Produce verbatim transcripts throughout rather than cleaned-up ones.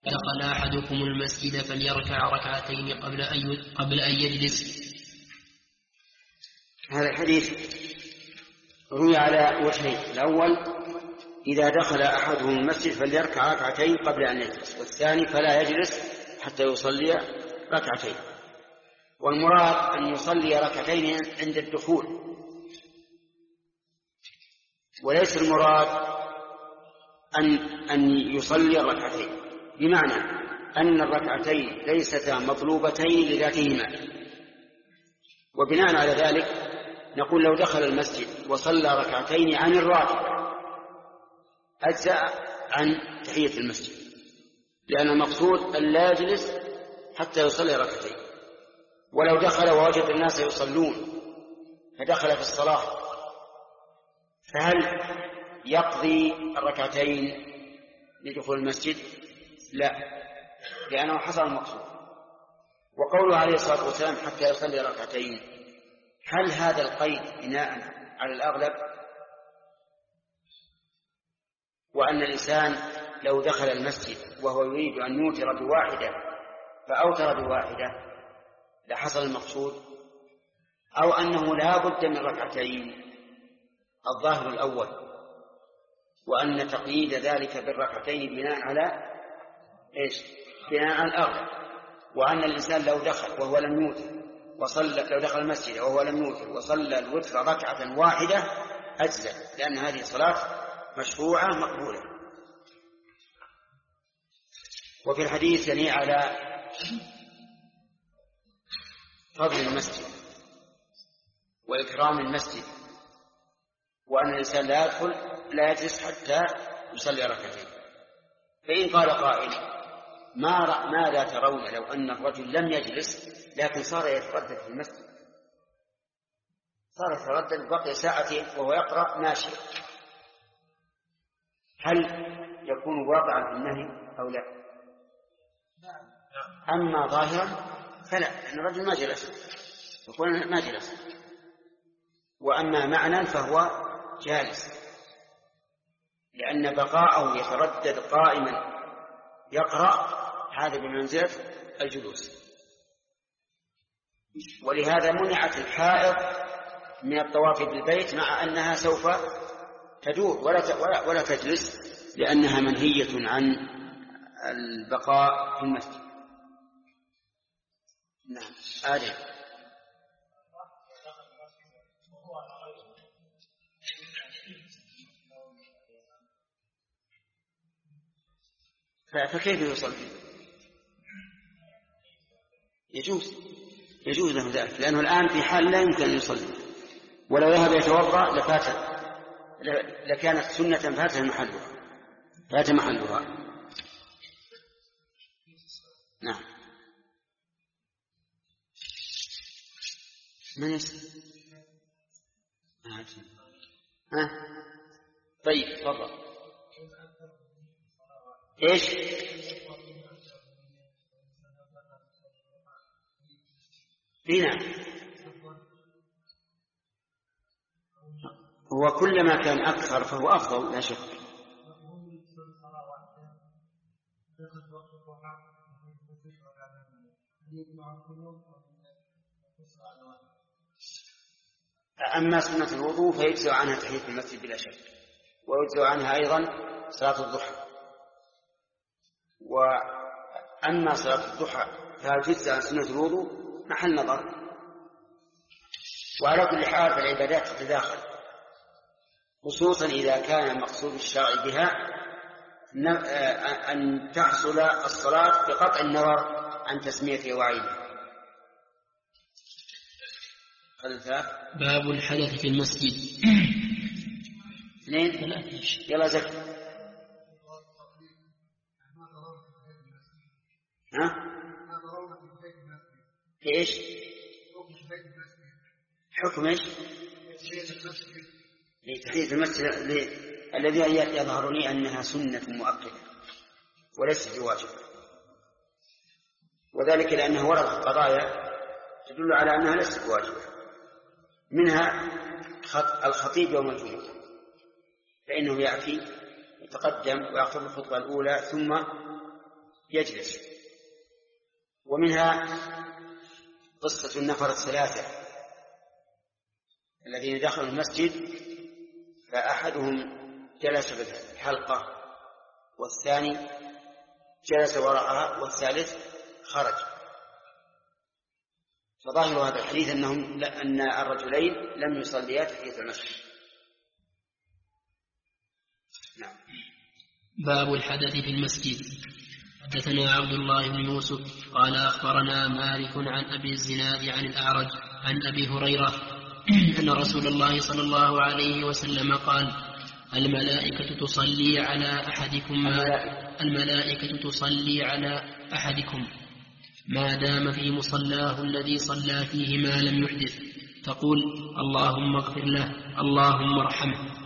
دخل أحدكم المسجد فليركع ركعتين قبل أن قبل أن يجلس. هذا الحديث روي على وجهين: الأول إذا دخل أحدهم المسجد فليركع ركعتين قبل أن يجلس، والثاني فلا يجلس حتى يصلي ركعتين. والمراد أن يصلي ركعتين عند الدخول، وليس المراد أن أن يصلي الركعتين، بمعنى أن الركعتين ليستا مطلوبتين لذاتهما. وبناء على ذلك نقول لو دخل المسجد وصلى ركعتين عن الراتب أجزأ عن تحية المسجد، لأن المقصود أن لا يجلس حتى يصلي ركعتين. ولو دخل ووجد الناس يصلون فدخل في الصلاة، فهل يقضي الركعتين لدخول المسجد؟ لا، لأنه حصل المقصود. وقوله عليه الصلاة والسلام حتى يصلي ركعتين، هل هذا القيد بناء على الأغلب، وأن الإنسان لو دخل المسجد وهو يريد أن يوتر بواحدة فأوتر بواحدة لحصل المقصود، أو أنه لا بد من ركعتين؟ الظاهر الأول، وأن تقييد ذلك بالركعتين بناء على إيش؟ بناء على الأغلب، وأن الإنسان لو دخل وهو لم يوتر وصلى لو دخل المسجد وهو لم يوتر وصلى الوتر ركعة واحدة أجزأ، لأن هذه صلاة مشروعة مقبولة. وفي الحديث يلي على فضل المسجد وإكرام المسجد، وأن الإنسان لا يدخل لا يجلس حتى يصلي ركعتين. فإن قال قائل: ما ماذا ترون لو أن الرجل لم يجلس لكن صار يتردد في المسجد، صار يتردد بقي ساعتين وهو يقرأ ماشي، هل يكون واقعا في النهي أو لا؟ أما ظاهرا فلا، أن الرجل ما جلس يكون ما جلس، وأما معنى فهو جالس، لأن بقاءه يتردد قائما يقرأ هذا بمنزلة الجلوس. ولهذا منعت الحائض من الطواف بالبيت مع أنها سوف تدور ولا ولا تجلس، لأنها منهية عن البقاء في المسجد. نعم. آدم. فكيف يصلي؟ يجوز يجوز له ذلك، لأنه الآن في حال لا يمكن أن يصلي، ولو ذهب يتوضأ لفات لكانت سنة فات محلها فات محلها نعم. من يسأل؟ ها؟ طيب تفضل. ايش؟ هنا هو كلما كان أكثر فهو أفضل لا شك. أما سنة الوضوء فيجزء عنها تحية المسجد بلا شك، ويجزء عنها أيضا صلاة الضحى. وأما صلاة الضحى فهل تجزء عن سنة الوضوء محل نظر. وعلى كل حال فالعبادات تتداخل، خصوصا إذا كان المقصود الشرعي بها أن تحصل الصلاة بقطع النظر عن تسميتها وعينها. باب الحدث في المسجد. اثنين. يلا زكي. ها؟ ايش؟ حكم ايش؟ لتحية المسجد الذي يظهر لي أنها سنة مؤكدة وليست بواجب، وذلك لأنه ورد قضايا تدل على أنها ليست بواجبة، منها الخطيب يوم الجمعة فإنه يأتي يتقدم ويخطب الخطبة الأولى ثم يجلس. ومنها قصة النفر الثلاثة الذين دخلوا المسجد، فأحدهم جلس في الحلقة، والثاني جلس وراءها، والثالث خرج. فظاهر هذا الحديث أنهم أن الرجلين لم يصليا تحية المسجد. نعم. باب الحدث في المسجد. حدثنا عبد الله بن يوسف قال أخبرنا مالك عن أبي الزناد عن الأعرج عن أبي هريرة أن رسول الله صلى الله عليه وسلم قال: الملائكة تصلي على أحدكم ما الملائكة تصلي على أحدكم ما دام في مصلاه الذي صلى فيه ما لم يحدث، تقول: اللهم اغفر له، اللهم ارحمه.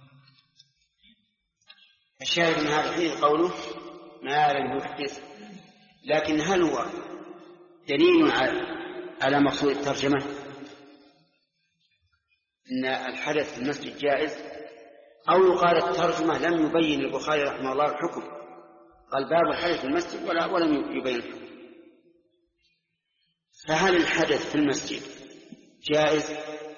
الشاهد من هذا الحديث قوله ما لم يحدث، لكن هل هو دليل على مقصود الترجمة أن الحدث في المسجد جائز، أو يقال الترجمة لم يبين البخاري رحمه الله الحكم، قال باب الحدث في المسجد ولا ولم يبين الحكم؟ فهل الحدث في المسجد جائز؟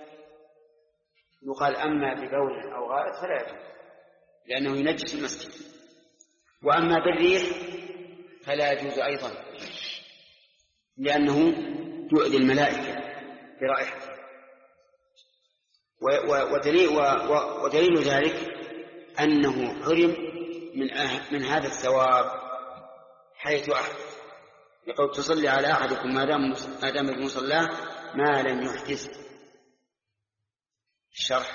يقال أما ببول أو غائط فلا يجوز لأنه ينجس المسجد، وأما بالريح فلا يجوز أيضا لأنه يؤذي الملائكة برائحته. ودليل, ودليل ذلك أنه حرم من, أه من هذا الثواب حيث أحدث، يقول: تصلي على أحدكم ما دام بمصلاه ما لم يحدث. الشرح.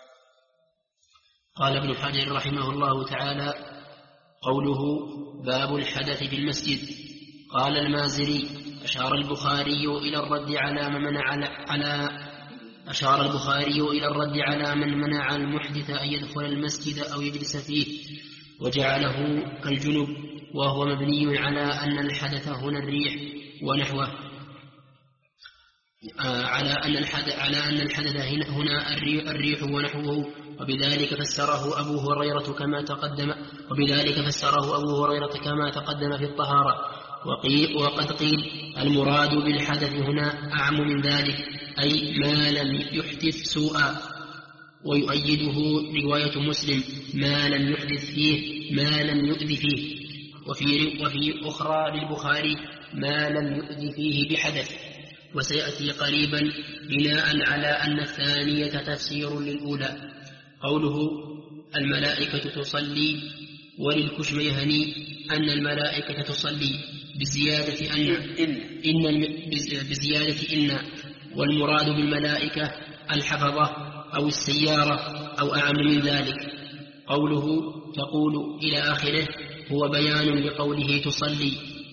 قال ابن حجر رحمه الله تعالى: قوله باب الحدث في المسجد. قال المازري: أشار البخاري إلى الرد على من منع على أشار البخاري إلى الرد على من منع المحدث أن يدخل المسجد أو يجلس فيه وجعله كالجنب، وهو مبني على أن الحدث هنا الريح ونحوه على أن الحدث على أن الحدث هنا الريح ونحوه، وبذلك فسره أبو هريرة كما تقدم وبذلك فسره أبو هريرة كما تقدم في الطهارة. وقيل وقد قيل المراد بالحدث هنا أعم من ذلك، أي ما لم يحدث سوءا، ويؤيده رواية مسلم: ما لم يحدث فيه ما لم يؤذ فيه، وفي, وفي أخرى للبخاري: ما لم يؤذ فيه بحدث. وسيأتي قريبا بناء على أن الثانية تفسير للأولى. قوله الملائكة تصلي، وللكشميهني أن الملائكة تصلي بزيادة أن, إن بزيادة إن والمراد بالملائكة الحفظة أو السيارة أو أعم من ذلك. قوله تقول إلى آخره هو بيان لقوله تصلي.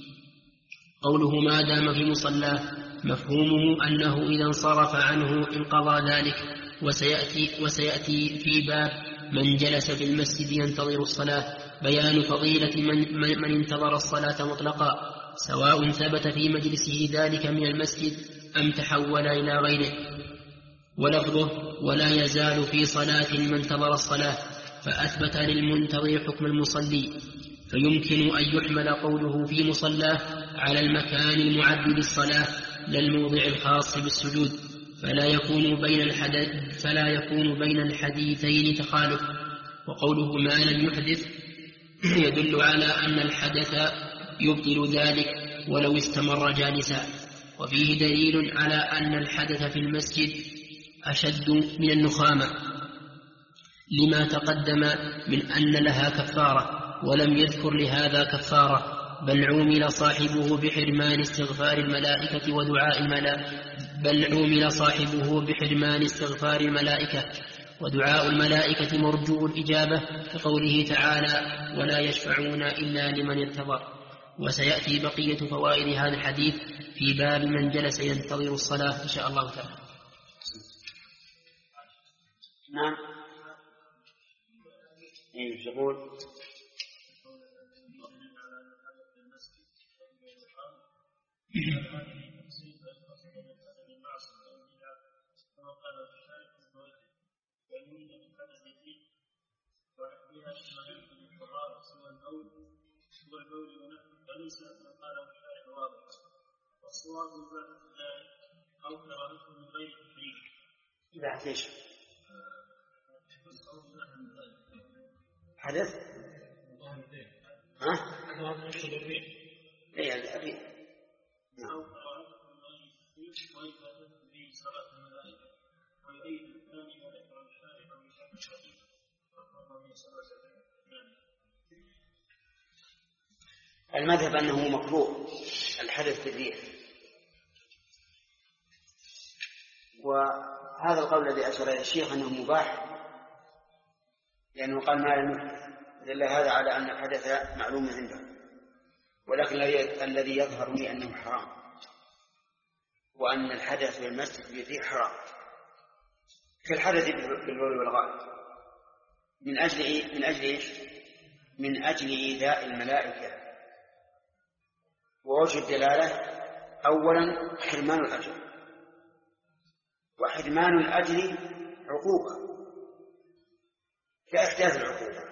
قوله ما دام في مصلاه مفهومه أنه إذا انصرف عنه انقضى ذلك. وسيأتي, وسيأتي في باب من جلس في المسجد ينتظر الصلاة بيان فضيلة من, من انتظر الصلاة مطلقا، سواء ثبت في مجلسه ذلك من المسجد أم تحول إلى غيره. ولفظه ولا يزال في صلاة من انتظر الصلاة فأثبت للمنتظر حكم المصلي، فيمكن أن يحمل قوله في مصلاه على المكان المعد للصلاة لا الموضع الخاص بالسجود، فلا يكون بين الحدث فلا يكون بين الحديثين تخالف. وقوله ما لم يحدث يدل على أن الحدث يبطل ذلك ولو استمر جالسا. وفيه دليل على أن الحدث في المسجد أشد من النخامة لما تقدم من أن لها كفارة، ولم يذكر لهذا كفارة، بل عومل صاحبه بحرمان استغفار الملائكة ودعاء الملائكة بل عومل صاحبه بحرمان استغفار الملائكة ودعاء الملائكة مرجو الإجابة، كقوله تعالى ولا يشفعون إلا لمن ارتضى. وسيأتي بقية فوائد هذا الحديث في باب من جلس ينتظر الصلاة إن شاء الله تعالى. نعم. ايش يقول؟ والبول ونفخ وليس ما قاله الشارع واضح، والصواب ذلك أو كراهته من غير تحريم. لا ليش؟ حدث؟ ها؟ اي الريح. أو كراهته من غير تحريم وإفادته به صلاة الملائكة ويريد الثاني ما ذكر الشارع بشكل شديد فقام من صلاة الملائكة. المذهب أنه مكروه الحدث بالريح، وهذا القول الذي أشار إليه الشيخ أنه مباح لأنه قال ما لم يحدث، دل هذا على أن الحدث معلوم عنده، ولكن الذي يظهر لي أنه حرام، وأن الحدث بالمسجد بالريح حرام كالحدث بالبول والغائط. من أجل إيه؟ من أجل إيش؟ من أجل إيذاء الملائكة. ووجه الدلالة أولا حرمان الأجر، وحرمان الأجر عقوبة كإحداث العقوبة.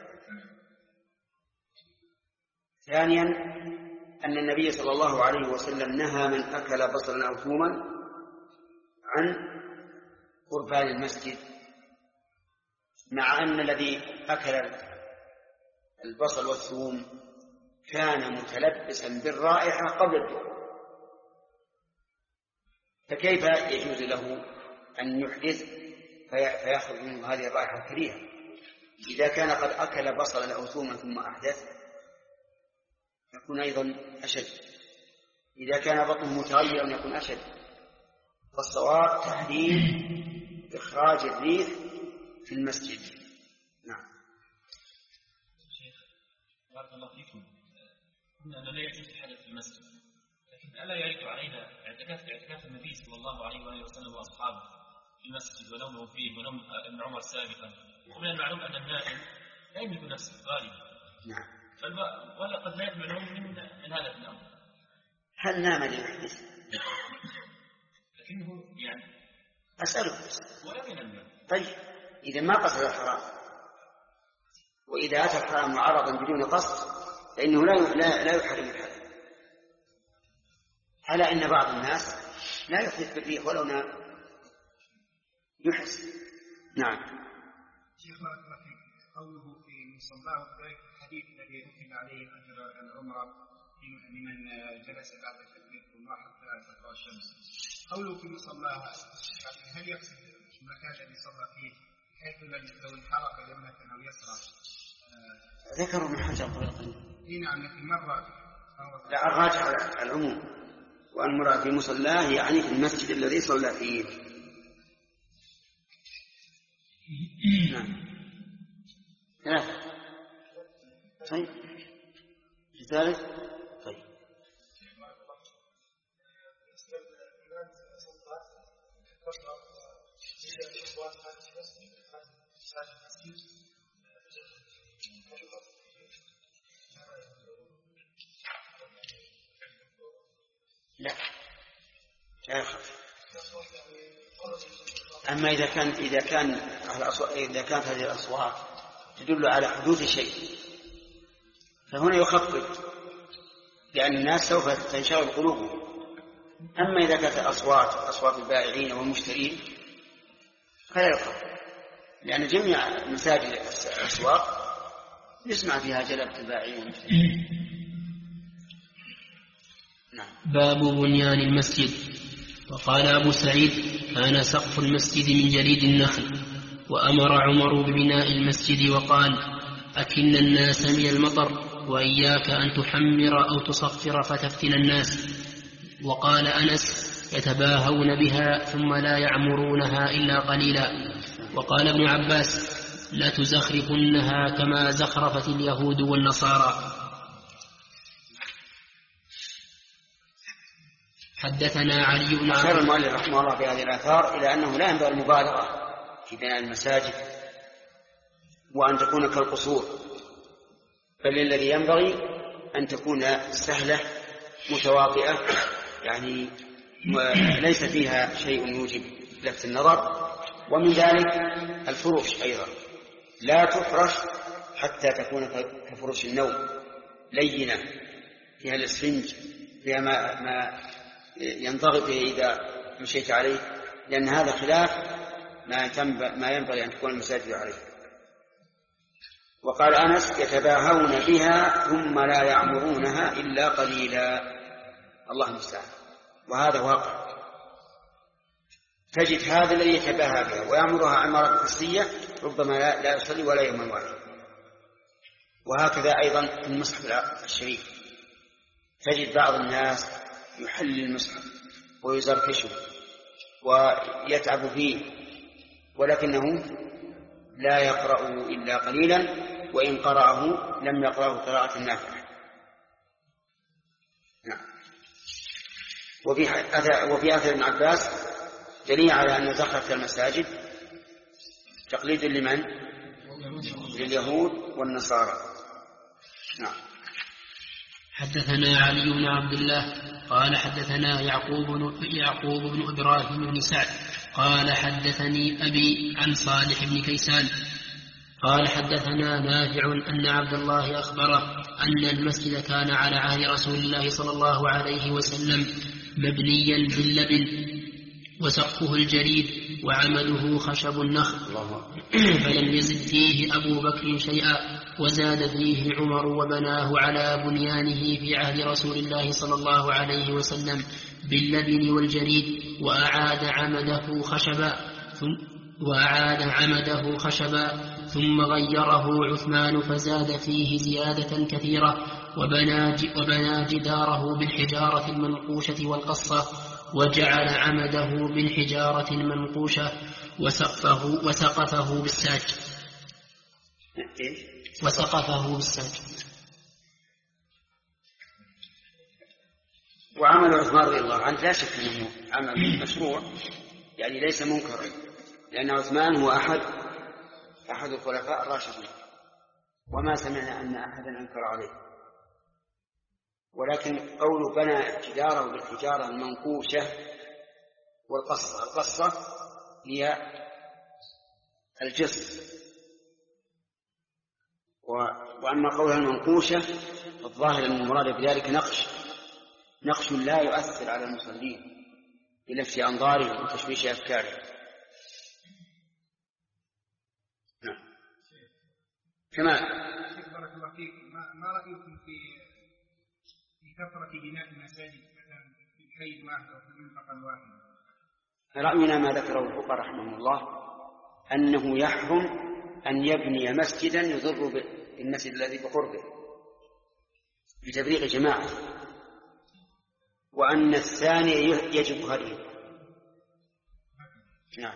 ثانيا أن النبي صلى الله عليه وسلم نهى من أكل بصلا أو ثوما عن قربان المسجد، مع أن الذي أكل البصل والثوم كان متلبسا بالرائحة قبل الدخول، فكيف يجوز له أن يحدث فيأخذ منه هذه الرائحة الكريهة؟ إذا كان قد أكل بصلا أو ثوما ثم أحدث يكون أيضا أشد، إذا كان بطنه متغيرا يكون أشد. فالصواب تحريم إخراج الريح في المسجد. نعم. بارك الله فيكم. قلنا أنه لا يجوز الحدث في المسجد، لكن ألا يرد علينا اعتكاف اعتكاف النبي صلى الله عليه وآله وسلم وأصحابه في المسجد ونومه فيه ونوم ابن عمر سابقا، ومن المعلوم أن النائم لا يملك نفسه غالبا. نعم. ولا قد لا يحملون من, من هذا النوم. هل نام ليحدث؟ لكنه يعني أسألك ولا من النوم. طيب إذا ما قصد الحرام، وإذا أتى الحرام معرضا بدون قصد فإنه لا لا يحرم الحدث، على أن بعض الناس لا يحدث بالريح ولو نام يحس. نعم. شيخ بارك الله فيك، قوله في مصلاه ذلك الحديث الذي أكد عليه أجر العمرة لمن جلس بعد تكبير الله حتى تطلع الشمس، قوله في مصلاه هل يقصد المكان الذي صلى فيه حيث لو انحرف يمنة أو يسرى؟ ذكروا من حجر طريقا. نعم، لكن مرة لا، الراجح على العموم، والمراد في مصلاه يعني في المسجد الذي صلى فيه. نعم. ثلاثة. طيب الثالث. طيب لا لا يخف. أما إذا كان إذا كان إذا كانت هذه الأصوات تدل على حدوث شيء فهنا يخفف، لأن الناس سوف تنشغل قلوبهم. أما إذا كانت أصوات أصوات البائعين والمشترين فلا يخفف، لأن جميع مساجد الأسواق يسمع فيها جلبة البائعين والمشترين. نعم. باب بنيان المسجد. وقال أبو سعيد: كان سقف المسجد من جليد النخل، وأمر عمر ببناء المسجد وقال: أكن الناس من المطر، وإياك أن تحمر أو تصفر فتفتن الناس. وقال أنس: يتباهون بها ثم لا يعمرونها إلا قليلا. وقال ابن عباس: لا تزخرفنها كما زخرفت اليهود والنصارى. حدثنا علي بن أشار المؤلف رحمه الله في هذه الآثار إلى أنه لا ينبغي المبالغة في بناء المساجد وأن تكون كالقصور، بل الذي ينبغي أن تكون سهلة متواطئة، يعني ليس فيها شيء يوجب لفت النظر. ومن ذلك الفروش أيضا لا تفرش حتى تكون كفرش النوم لينة، فيها الإسفنج، فيها ما, ما ينضغط إذا مشيت عليه، لأن هذا خلاف ما ينبغي أن تكون المساجد عليه. وقال أنس: يتباهون بها ثم لا يعمرونها إلا قليلا. الله المستعان. وهذا واقع، تجد هذا الذي يتباهى بها ويعمرها عمارة حسية ربما لا يصلي ولا يوم واحد. وهكذا أيضا في المصحف الشريف تجد بعض الناس يحل المصحف ويزركشه ويتعب فيه، ولكنه لا يقرأه إلا قليلا، وإن قرأه لم يقرأه قراءة نافعة. نعم. وفي أثر ابن عباس دليل على أن زخرفة المساجد تقليد لمن؟ لليهود والنصارى. نعم. حدثنا علي بن عبد الله قال حدثنا يعقوب بن يعقوب بن إبراهيم بن سعد قال حدثني أبي عن صالح بن كيسان قال حدثنا نافع أن عبد الله أخبره أن المسجد كان على عهد رسول الله صلى الله عليه وسلم مبنيا باللبن وسقفه الجريد وعمده خشب النخل، فلم يزد فيه أبو بكر شيئا، وزاد فيه عمر وبناه على بنيانه في عهد رسول الله صلى الله عليه وسلم باللبن والجريد، وأعاد عمده خشبا ثم وأعاد عمده خشبا ثم غيره عثمان فزاد فيه زيادة كثيرة، وبنى, وبنى جداره بالحجارة المنقوشة والقصة، وجعل عمده بالحجارة المنقوشة وسقفه, وسقفه بالساج وسقفه بالساج. وعمل عثمان رضي الله عنه لا شك أنه عمل مشروع، يعني ليس منكرا، لأن عثمان هو أحد أحد الخلفاء الراشدين، وما سمعنا أن أحدا أنكر عليه. ولكن قول بنى جداره بالحجارة المنقوشة والقصة، القصة هي الجسر، وأما قولها المنقوشة الظاهر أن المراد بذلك نقش نقش لا يؤثر على المصلين بلفت أنظارهم وتشويش أفكارهم. نعم. كما بارك الله فيك، ما رأيكم في كثرة بناء المساجد مثلا في الحي واحد أو في المنطقة واحدة؟ رأينا ما ذكره الفقهاء رحمه الله أنه يحرم أن يبني مسجدا يضر بالمسجد الذي بقربه بتفريق جماعة، وأن الثاني يجب هدمه. نعم.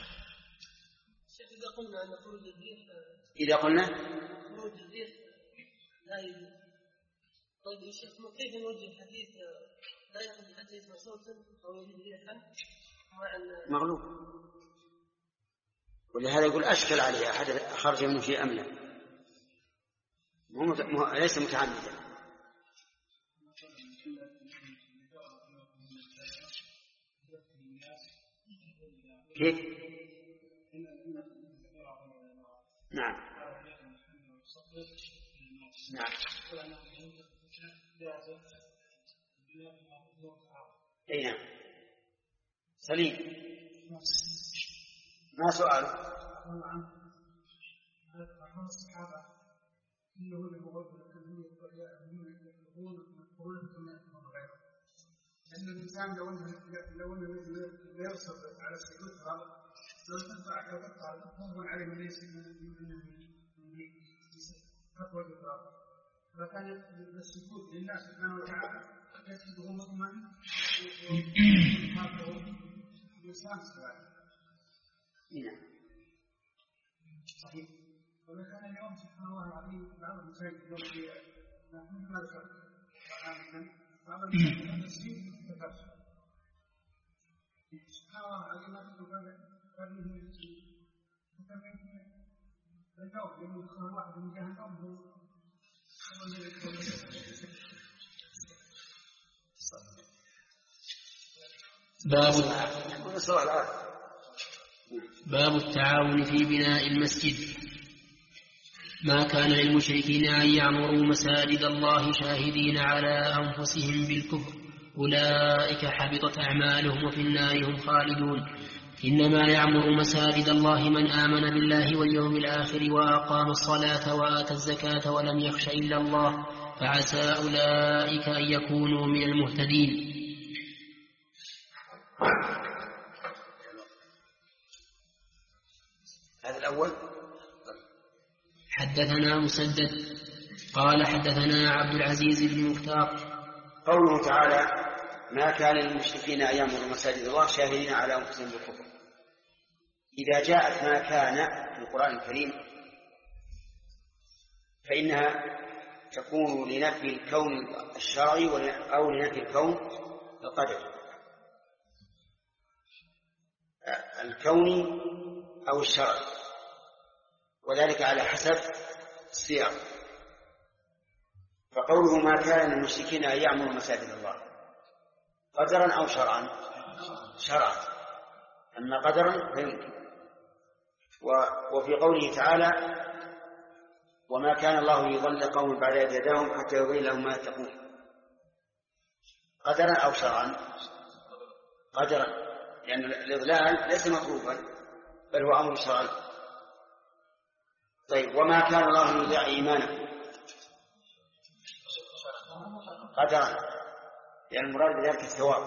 إذا قلنا أن خروج الريح إذا قلنا خروج الريح لا يجوز، طيب يا شيخ كيف نوجه الحديث لا يخرج حتى يسمع صوتا أو يجد ريحا مع أن مغلوب، ولهذا يقول أشكل عليه أحد خرج منه شيء أم لا، ليس متعمدا. كيف؟ نعم نعم اي نعم سليم. ما سؤال؟ الصحابة إنه لأن الإنسان لو أنه لو أنه يرسل على السجود لو تنفع كفتها تنظر عليه من ليس من خطوة الإقرار، فكان السجود لله سبحانه وتعالى يسجده مطمئن ويحافظه بلسان سواء. نعم صحيح. ولكن اليوم سبحان الله العظيم بعض المساجد اليوم في ما ذكر بعض المساجد المسجد تكسر سبحان الله العظيم ما تقول هذا هذه الجو يوم يدخل واحد من جهنم باب باب التعاون في بناء المسجد. ما كان للمشركين أن يعمروا مساجد الله شاهدين على أنفسهم بالكفر أولئك حبطت أعمالهم وفي النار هم خالدون إنما يعمر مساجد الله من آمن بالله واليوم الآخر وأقام الصلاة وآتى الزكاة ولم يخش إلا الله فعسى أولئك أن يكونوا من المهتدين. هذا الأول. حدثنا مسدد قال حدثنا عبد العزيز بن مختار. قوله تعالى ما كان للمشركين أن يعمروا مساجد الله شاهدين على أنفسهم بالكفر. إذا جاءت ما كان في القرآن الكريم فإنها تكون لنفي الكون الشرعي أو لنفي الكون القدري، الكوني أو الشرعي، وذلك على حسب السياق. فقوله ما كان للمشركين أن يعمروا مساجد الله قدرا أو شرعا؟ شرعا. أما قدرا فيمكن. وفي قوله تعالى وما كان الله ليضل قوم بعد إذ هداهم حتى يبين لهم ما يتقون قدرا أو شرعا؟ قدرا، لأن الإضلال ليس مطلوبا بل هو أمر شرعي. طيب وما كان الله ليضيع إيمانه قدرا، لأن المراد بذلك الثواب.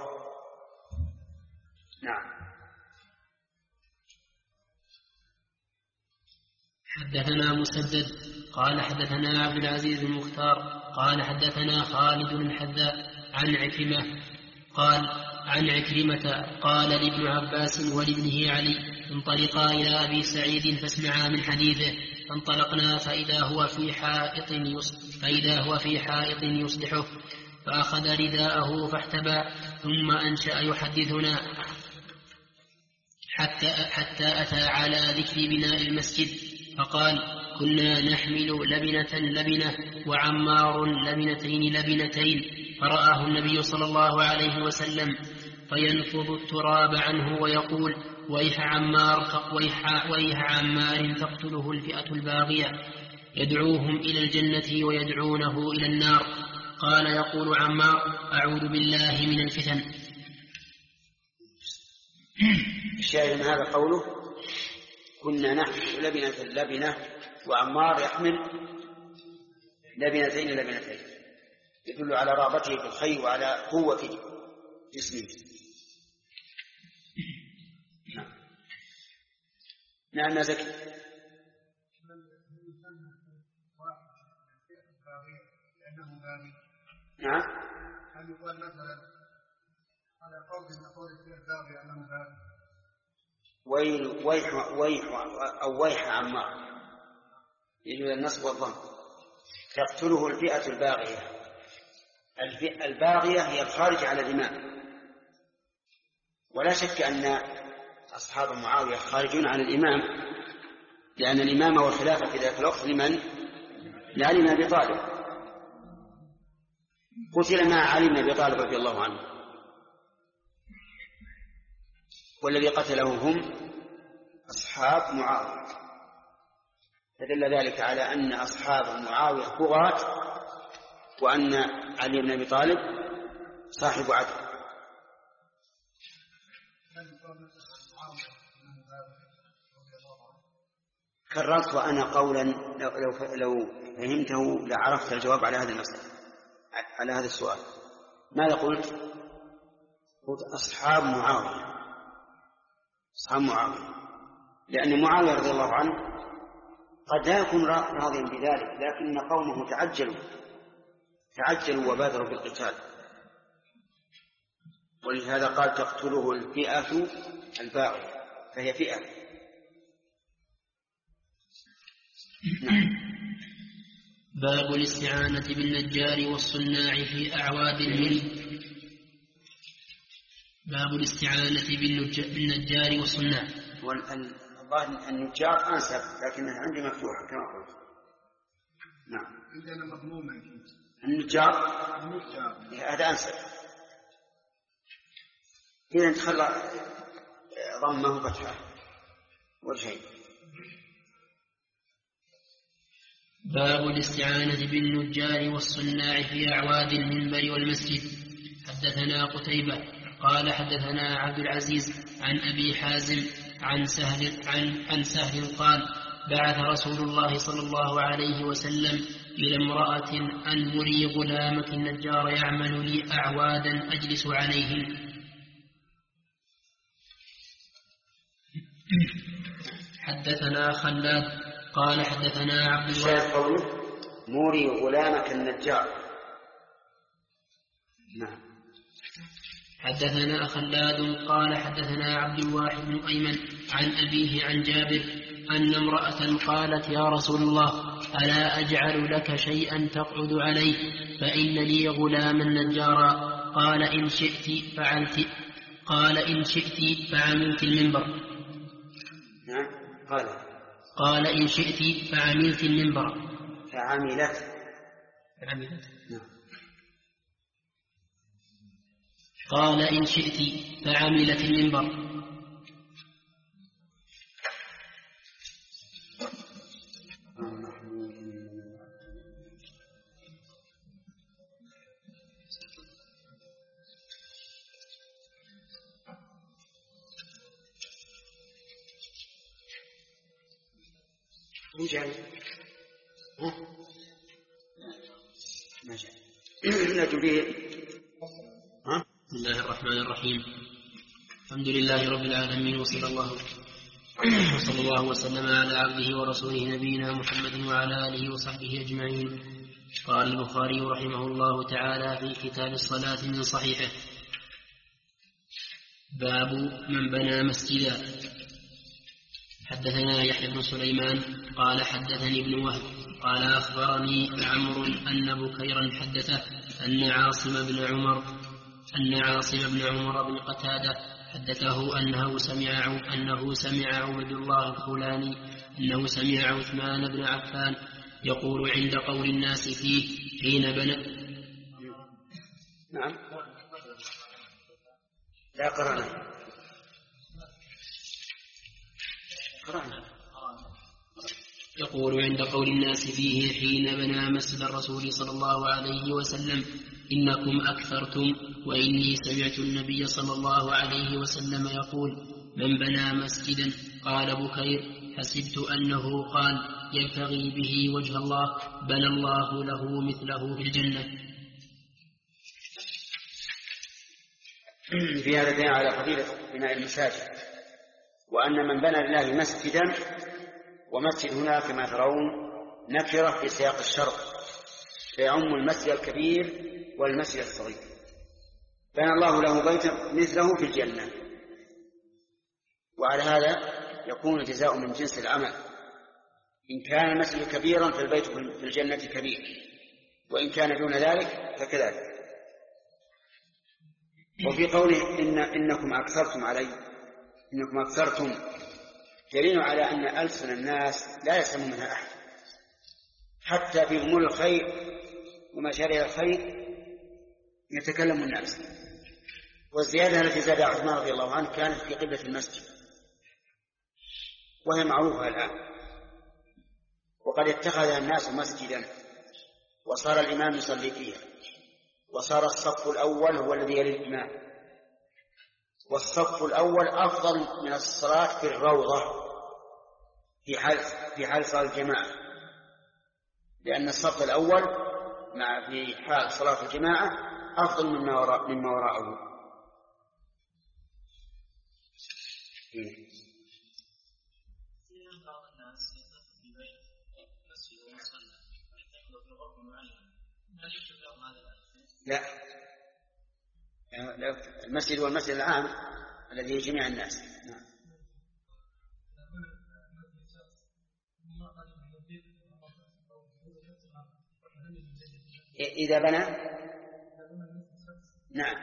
نعم. حدثنا مسدد قال حدثنا عبد العزيز المختار قال حدثنا خالد الحذاء عن عكرمة قال عن عكرمة قال لابن عباس ولابنه علي انطلقا إلى أبي سعيد فاسمعا من حديثه فانطلقنا فإذا هو في حائط فإذا هو في حائط يصلحه فأخذ رداءه فاحتبى ثم أنشأ يحدثنا حتى, حتى أتى على ذكر بناء المسجد فقال كنا نحمل لبنة لبنة وعمار لبنتين لبنتين فرآه النبي صلى الله عليه وسلم فينفض التراب عنه ويقول ويح عمار, ويح ويح عمار تقتله الفئة الباغية يدعوهم إلى الجنة ويدعونه إلى النار. قال يقول عمار أعوذ بالله من الفتن. الشاهد من هذا قوله كنا نحمل لبنة لبنة وعمار يحمل لبنتين لبنتين، يدل على رغبته في الخير وعلى قوة جسمه. نعم. نعم زكي. نعم. هل يقال مثلا على قول من قول الباغي أنه باغي؟ ويل ويح ويح أو ويح عمار يجوز النصب والضم. تقتله الفئة الباغية. الفئة الباغية هي الخارج على الإمام، ولا شك أن أصحاب معاوية خارجون عن الإمام، لأن الإمام والخلافة في ذلك الوقت لمن؟ لعلي بن أبي طالب. قتل مع علي بن أبي طالب رضي الله عنه، والذي قتله هم أصحاب معاوية، فدل ذلك على أن أصحاب معاوية بغاة وأن علي بن أبي طالب صاحب عدل. كررت وأنا قولا لو, لو, لو فهمته لعرفت الجواب على هذه المسألة، على هذا السؤال. ماذا قلت؟ قلت أصحاب معاوية، أصحاب معاوية، لأن معاوية رضي الله عنه قد لا يكون راضيا بذلك، لكن قومه تعجلوا تعجلوا وبادروا بالقتال، ولهذا قال تقتله الفئة الباغية، فهي فئة. باب الاستعانة بالنجار والصناع في أعواد الملك. باب الاستعانة بالنجار والصناع. والله النجار أنسب، لكنها عندي مفتوحة كما قلت. نعم. عندنا مضمومة. النجار هذا أنسب. إذا تخلى ضمه فتحة وجهين. باب الاستعانة بالنجار والصناع في أعواد المنبر والمسجد. حدثنا قتيبة قال حدثنا عبد العزيز عن أبي حازم عن سهل, عن, عن سهل قال بعث رسول الله صلى الله عليه وسلم إلى امرأة أن مري غلامك النجار يعمل لي أعوادا أجلس عليهن. حدثنا خلاد قال حدثنا عبد الشاهد قوله مري غلامك النجار. نعم. حدثنا خلاد قال حدثنا عبد الواحد بن أيمن عن أبيه عن جابر أن امرأة قالت يا رسول الله ألا أجعل لك شيئا تقعد عليه فإن لي غلاما نجارا. قال إن شئت فعلت قال إن شئت فعملت المنبر. نعم. قال قال إن شئت فعملت المنبر. فعملت فعملت نعم. قال إن شئت فعملت المنبر. وجعل ها ما جاء نجبيه ها. بسم الله الرحمن الرحيم. الحمد لله رب العالمين وصلى الله وصلى الله وسلم على عبده ورسوله نبينا محمد وعلى آله وصحبه أجمعين. قال البخاري رحمه الله تعالى في كتاب الصلاة من صحيحه باب من بنى مسجدا. حدثنا يحيى بن سليمان قال حدثني ابن وهب قال أخبرني عمرو أن بكيرا حدثه أن عاصم بن عمر أن عاصم بن عمر بن قتادة حدثه أنه سمع أنه سمع عبد الله الخولاني أنه سمع عثمان بن عفان يقول عند قول الناس فيه حين بنى. نعم. لا قرأنا يقول عند قول الناس فيه حين بنى مسجد الرسول صلى الله عليه وسلم إنكم أكثرتم وإني سمعت النبي صلى الله عليه وسلم يقول من بنى مسجدا. قال بكير حسبت أنه قال يبتغي به وجه الله بنى الله له مثله في الجنة. في هذا دليل على فضيلة بناء المساجد وأن من بنى لله مسجدا ومسجد هنا كما ترون نكرة في سياق الشرط فيعم المسجد الكبير والمسجد الصغير. بنى الله له بيتا مثله في الجنة. وعلى هذا يكون الجزاء من جنس العمل. إن كان المسجد كبيرا فالبيت في الجنة كبير وإن كان دون ذلك فكذلك. وفي قوله إن إنكم أكثرتم علي إنكم أكثرتم دليل على أن ألسن الناس لا يسمى منها أحد حتى في أمور الخير ومشاريع الخير يتكلم الناس. والزيادة التي زادها عثمان رضي الله عنه كانت في قبلة المسجد وهي معروفة الآن وقد اتخذها الناس مسجدا وصار الإمام يصلي فيها وصار الصف الأول هو الذي يلي الإمام والصف الأول أفضل من الصلاة في الروضة في حال في حال صلاة الجماعة لأن الصف الأول مع في حال صلاة الجماعة أفضل مما وراء مما وراءه. لا المسجد هو المسجد العام الذي جميع الناس. نعم. إذا بنى نعم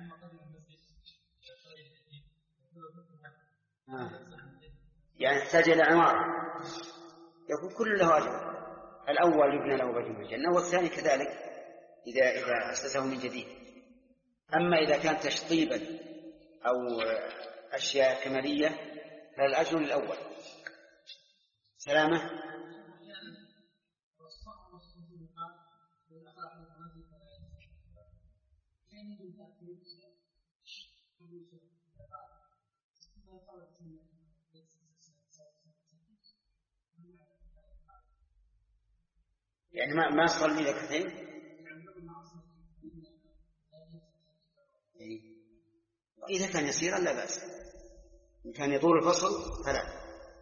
آه. يعني احتاج إلى عمارة يكون كل له أجر. الأول يبنى له بيت في الجنة والثاني كذلك إذا إذا أسسه من جديد. أما إذا كان تشطيبا أو أشياء كمالية فالأجر الأول. سلامة يعني ما ما صلي ركعتين. إذا كان يسيرا لا بأس، إن كان يطول الفصل فلا.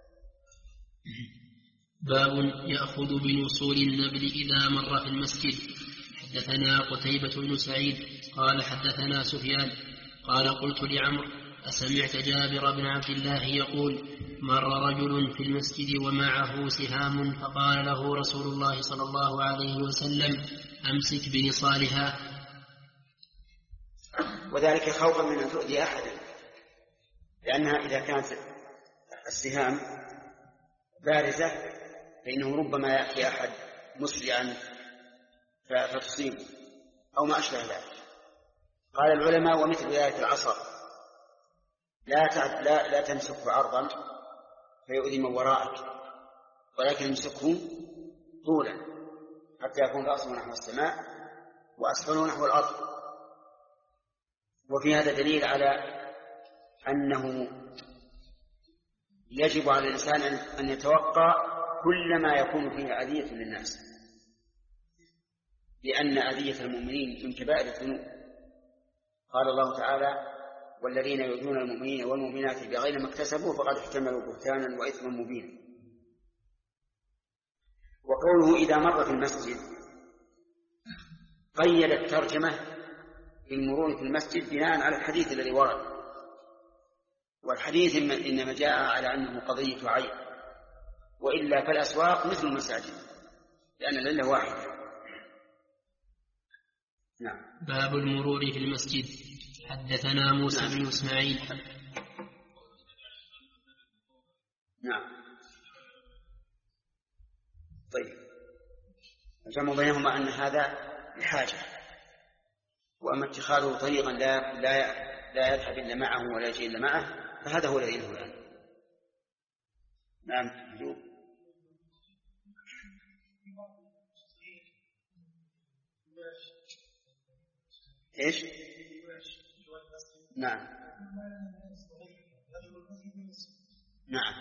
باب يأخذ بنصول النبل إذا مر في المسجد. حدثنا قتيبة بن سعيد قال حدثنا سفيان قال قلت لعمرو أسمعت جابر بن عبد الله يقول مر رجل في المسجد ومعه سهام فقال له رسول الله صلى الله عليه وسلم أمسك بنصالها، وذلك خوفا من أن تؤذي أحدا، لأنها إذا كانت السهام بارزة فإنه ربما يأتي أحد مسرعا فتصيب أو ما أشبه ذلك. قال العلماء ومثل ذلك العصا لا لا لا تمسكه عرضا فيؤذي من وراءك، ولكن امسكه طولا حتى يكون رأسه نحو السماء وأسفله نحو الأرض. وفي هذا دليل على أنه يجب على الإنسان أن يتوقع كل ما يكون فيه أذية للناس، لأن أذية المؤمنين من كبائر الذنوب. قال الله تعالى والذين يؤذون المؤمنين والمؤمنات بغير ما اكتسبوا فقد احتملوا بهتانا وإثما مبينا. وقوله إذا مر في المسجد قيد الترجمة بالمرور في المسجد بناء على الحديث الذي ورد، والحديث إنما جاء على أنه قضية عين، وإلا فالأسواق مثل المساجد لأن العلة واحدة. نعم. باب المرور في المسجد. حدثنا موسى نعم. بن إسماعيل. نعم. طيب، الجمع بينهما أن هذا لحاجة، وأما اتخاذه طريقا لا لا لا يذهب إلا معه ولا يجي إلا معه فهذا هو الذي هو الآن. نعم. جوب. إيش؟ نعم. نعم.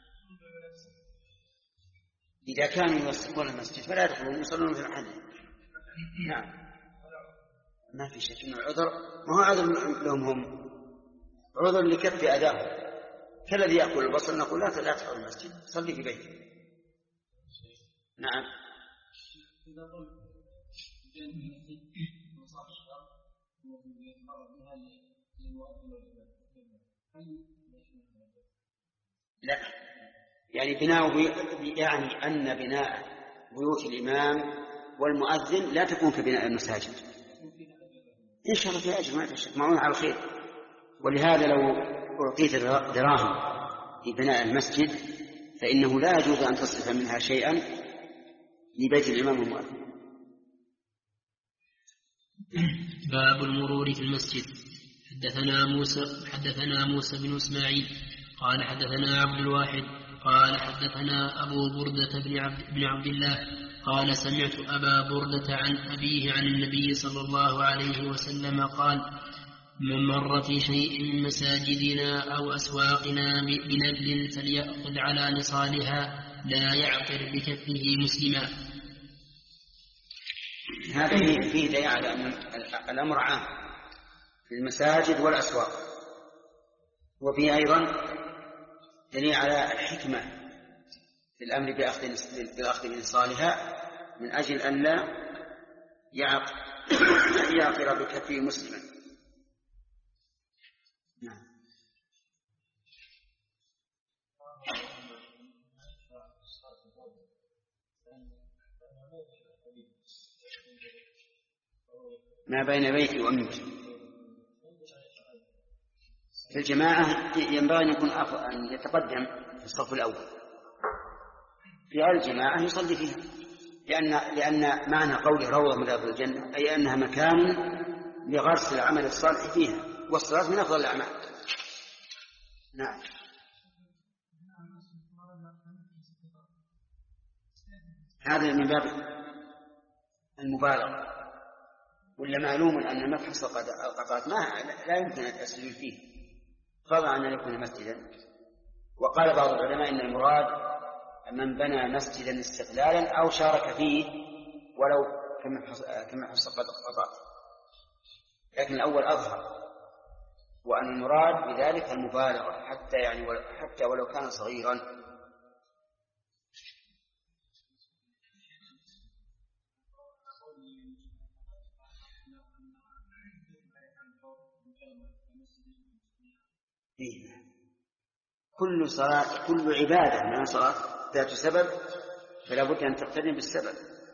إذا كانوا يوسطون المسجد فلا يدخلون يصلون في محله. نعم. ما في شك إنه عذر، ما هو عذر لهم هم، عذر لكف أداهم، كالذي يأكل البصل نقول لا لا تدخل المسجد صلي في بيتك. نعم. لا، يعني بناء يعني أن بناء بيوت الإمام والمؤذن لا تكون كبناء المساجد إن شاء الله في أجر ما تشك معون على الخير. ولهذا لو أعطيت دراهم في بناء المسجد فإنه لا يجوز أن تصرف منها شيئا لبيت الإمام والمؤذن. باب المرور في المسجد. حدثنا موسى حدثنا موسى بن إسماعيل قال حدثنا عبد الواحد قال حدثنا أبو بردة بن عبد, بن عبد الله قال سمعت أبا بردة عن أبيه عن النبي صلى الله عليه وسلم قال من مر في شيء من مساجدنا أو أسواقنا بنبل فليأخذ على نصالها لا يعقر بكفه مسلما. هذا فيه دليل على أن الأمر عام في المساجد والأسواق، وفيه أيضا دليل على الحكمة في الأمر بالأخذ بنصالها من أجل أن لا يعقر بكفه مسلما. نعم. ما بين بيتي ومنك في الجماعة ينبغي أن يكون أن يتقدم في الصف الأول، في غير الجماعة يصلي فيها، لأن لأن معنى قوله روضة من رياض الجنة أي أنها مكان لغرس العمل الصالح فيها، والصلاة من أفضل الأعمال. نعم. هذا من باب المبالغة، ولا معلوم أن مبحث القطعات ما لا يمكن أن تسجد فيه فضلا أن يكون مسجدا. وقال بعض العلماء إن المراد من بنى مسجدا استقلالا أو شارك فيه ولو كما حصل قطعات، لكن الأول أظهر، وأن المراد بذلك المبالغة حتى يعني حتى ولو كان صغيرا. كل صلاة كل عبادة من صلاة ذات سبب فلا بد أن تقترن بالسبب.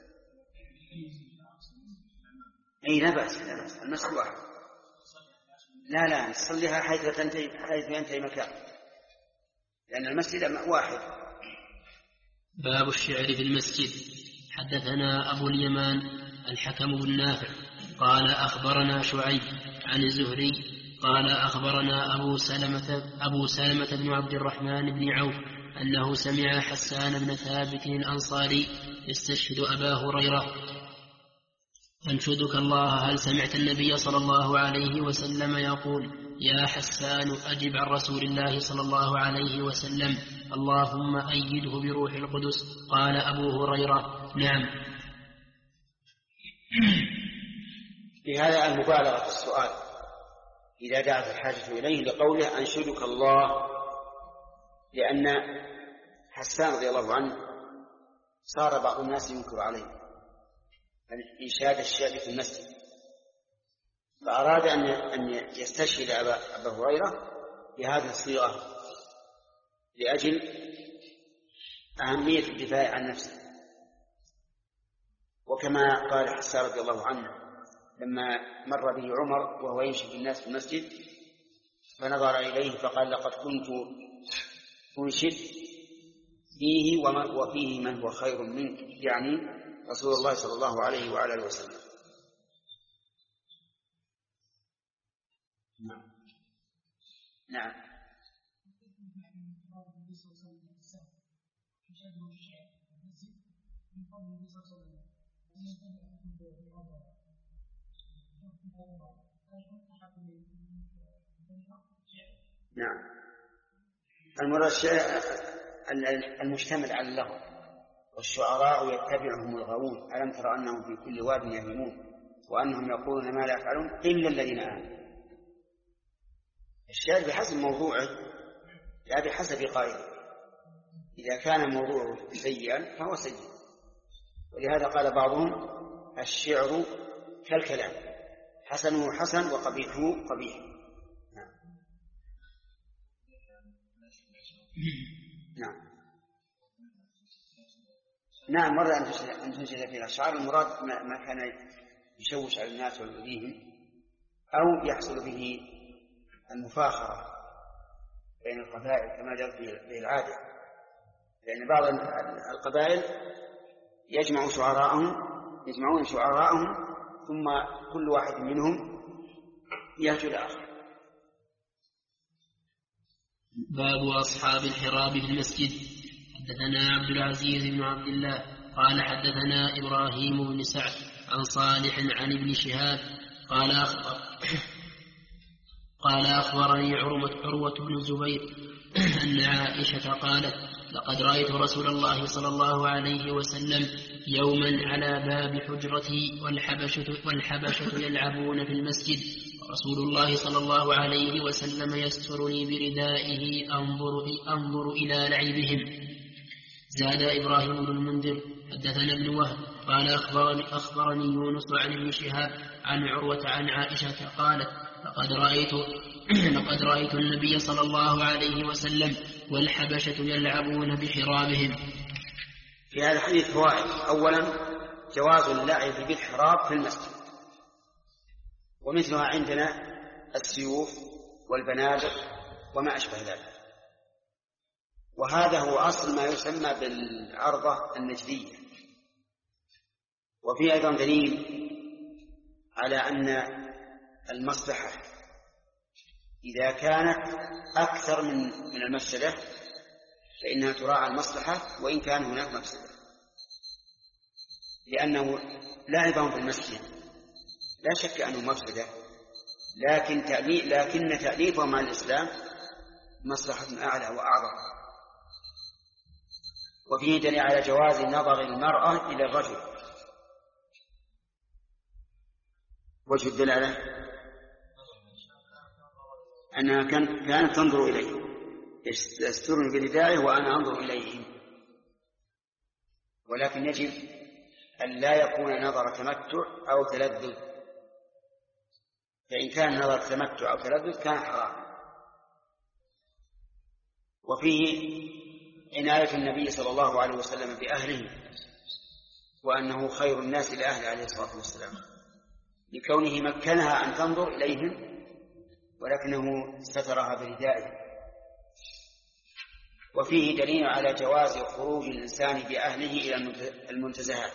أي لا بأس لا بأس المسجد واحد. لا لا تصليها حيث تنتهي حيث ينتهي مكان، لأن المسجد واحد. باب الشعر في المسجد. حدثنا أبو اليمان الحكم بن نافع قال أخبرنا شعيب عن الزهري قال أخبرنا أبو سلمة, أبو سلمة بن عبد الرحمن بن عوف أنه سمع حسان بن ثابت الأنصاري يستشهد أبا هريرة: أنشدك الله هل سمعت النبي صلى الله عليه وسلم يقول يا حسان أجب عن رسول الله صلى الله عليه وسلم اللهم أيده بروح القدس؟ قال أبو هريرة: نعم. في هذا المبالغة في السؤال إذا دعت الحاجة إليه لقوله أنشدك الله، لأن حسان رضي الله عنه صار بعض الناس ينكر عليه إنشاد الشعر في المسجد، فأراد أن يستشهد أبا هريرة بهذه الصيغة لأجل أهمية الدفاع عن نفسه. وكما قال حسان رضي الله عنه لما مر به عمر وهو يمشي بالناس في المسجد فنظر إليه فقال لقد كنت أنشد فيه وفيه من هو خير منك، يعني رسول الله صلى الله عليه وعلى اله وسلم. نعم نعم نعم المراد الشعر المشتمل على اللغو، والشعراء يتبعهم الغاوون ألم تر أنهم في كل واد يهيمون وأنهم يقولون ما لا يفعلون إلا الذين آمنوا. الشعر بحسب موضوعه لا بحسب قائله، إذا كان موضوعه سيئا فهو سيء، ولهذا قال بعضهم الشعر كالكلام حسنه حسن وقبيحه قبيح. نعم نعم نعم مرة أن تنشد في الأشعار المراد ما كان يشوش على الناس ويؤذيهم أو يحصل به المفاخرة بين القبائل كما جرت به العادة، لأن بعض القبائل يجمع شعراءهم يجمعون شعراءهم ثم كل واحد منهم يهجو الآخر. باب أصحاب الحراب في المسجد. حدثنا عبد العزيز بن عبد الله قال حدثنا إبراهيم بن سعد عن صالح عن ابن شهاب قال أخبر قال أخبرني عروة, عروة بن الزبير أن عائشة قالت لقد رأيت رسول الله صلى الله عليه وسلم يوما على باب حجرتي والحبشة, والحبشة يلعبون في المسجد ورسول الله صلى الله عليه وسلم يسترني بردائه أنظر, أنظر إلى لعبهم. زاد إبراهيم بن المنذر حدثنا ابن وهب قال أخبرني, أخبرني يونس عن ابن شهاب عن عروة عن عائشة قالت لقد رأيت, لقد رأيت النبي صلى الله عليه وسلم والحبشة يلعبون بحرابهم. في هذا الحديث فوائد. أولا جواز اللعب بالحراب في المسجد، ومثلها عندنا السيوف والبنادق وما أشبه ذلك، وهذا هو أصل ما يسمى بالعرضة النجدية. وفي أيضا دليل على أن المصلحة إذا كانت أكثر من من المفسدة فإنها تراعى المصلحة وإن كان هناك مفسدة، لأنه لاعبهم في المسجد لا شك أنه مفسدة، لكن تأليف لكن تأليفه مع الإسلام مصلحة أعلى وأعظم. وفيه دليل على جواز نظر المرأة إلى الرجل. وجه الدلالة أنها كانت تنظر إليه، يسترن بردائه وأنا أنظر إليهم، ولكن يجب أن لا يكون نظر تمتع أو تلذذ، فإن كان نظر تمتع أو تلذذ كان حرام. وفيه عناية النبي صلى الله عليه وسلم بأهله، وأنه خير الناس لأهله عليه الصلاة والسلام، لكونه مكنها أن تنظر إليهم ولكنه سترها بردائه. وفيه دليل على جواز خروج الإنسان بأهله إلى المنتزهات،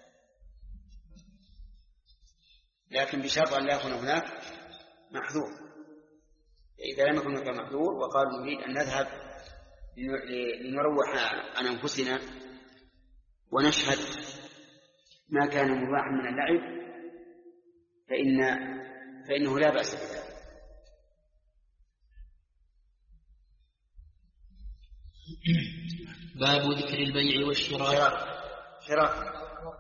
لكن بشرط أن لا يكون هناك محذور. إذا لم يكن هناك محذور وقالوا نريد أن نذهب لنروح عن أنفسنا ونشهد ما كان مباحا من اللعب فإن فإنه لا بأس بذلك. باب ذكر البيع والشراء. شراء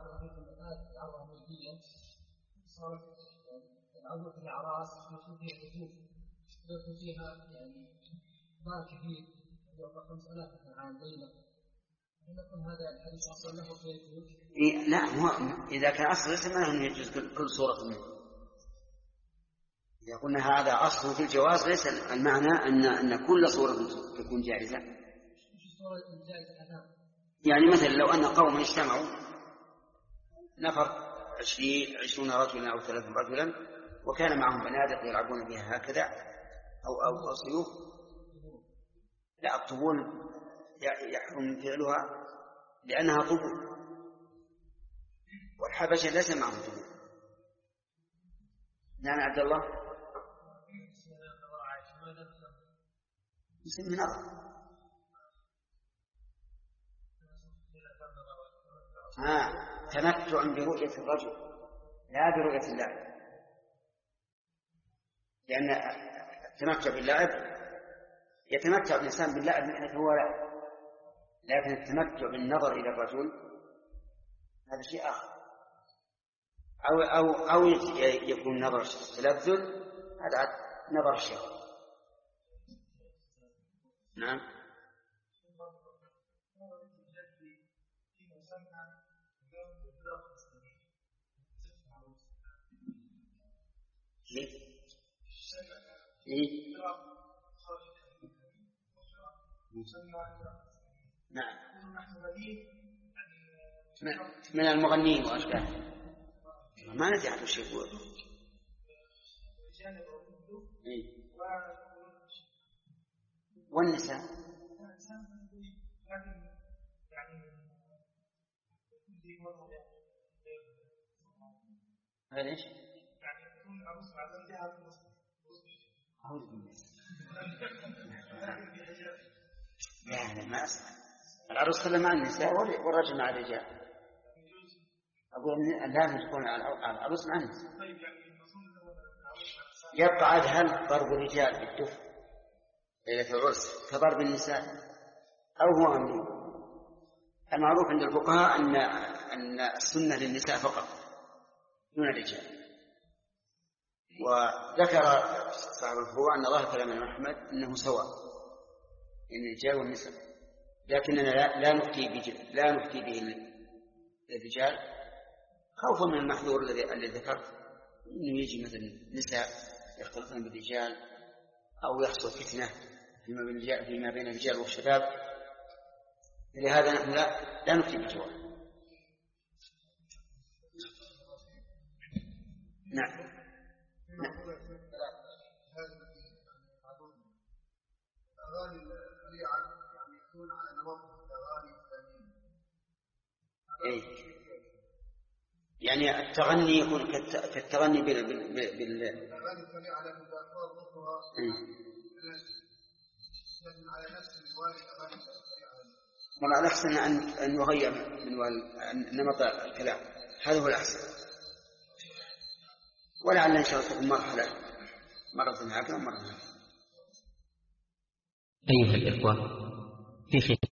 العروض الأعراس يكون فيها وجوه يكون فيها يعني مال كثير يعطى خمس آلاف عن ليلة، هل يكون هذا الحديث أصلا له في الوجوه؟ إيه لا، هو إذا كان أصل ليس معناه أنه يجوز كل صورة منه. إذا قلنا هذا أصل في الجواز ليس المعنى أن أن كل صورة تكون جائزة. يعني مثلا لو أن قوم اجتمعوا نفر عشرين عشرون رجلا أو ثلاثين رجلا وكان معهم بنادق يلعبون بها هكذا أو أو, أو سيوف، لا، الطبول يحرم فعلها لأنها طبول، والحبشة ليس معهم طبول. نعم عبد الله يسمى نظر. ها تمتع برؤية الرجل لا برؤية اللاعب، لأن التمتع باللاعب يتمتع الإنسان باللاعب من حيث هو لاعب، لكن التمتع بالنظر إلى الرجل هذا شيء آخر. أو أو أو يكون نظر تلذذ، هذا نظر الشهوة. نعم. ليه؟ ليه؟ نعم. من المغنين وأشباههم ما ندري عنه شيء يقول. والنساء هذا ايش؟ لا لا ما أسمع. العروس كلها مع النساء والرجل مع الرجال. أقول لازم تكون على العروس مع النساء. يبقى عاد هل ضرب الرجال بالدف ليلة العرس كضرب النساء أو هو أمني؟ المعروف عند الفقهاء أن أن السنة للنساء فقط دون الرجال. وذكر صاحب الفروع أن الله كلام من أحمد أنه سواء إن الرجال والنساء، لكننا لا, لا نفتي به لا نفتي به الرجال خوفا من المحذور الذي الذي ذكرت إنه يجي مثلا نساء يختلطن بالرجال أو يحصل فتنة فيما بين الرجال فيما بين الرجال والشباب، لهذا نحن لا لا نفتي بالجواب. نعم. إيه؟ يعني التغني يكون كالتغني بال بال بال والله الأحسن أن أن نغير من نمط الكلام، هذا هو الأحسن. ولعل إن شاء الله تكون مرحلة مرة هكذا ومرة هكذا. أيها الإخوة، في ختام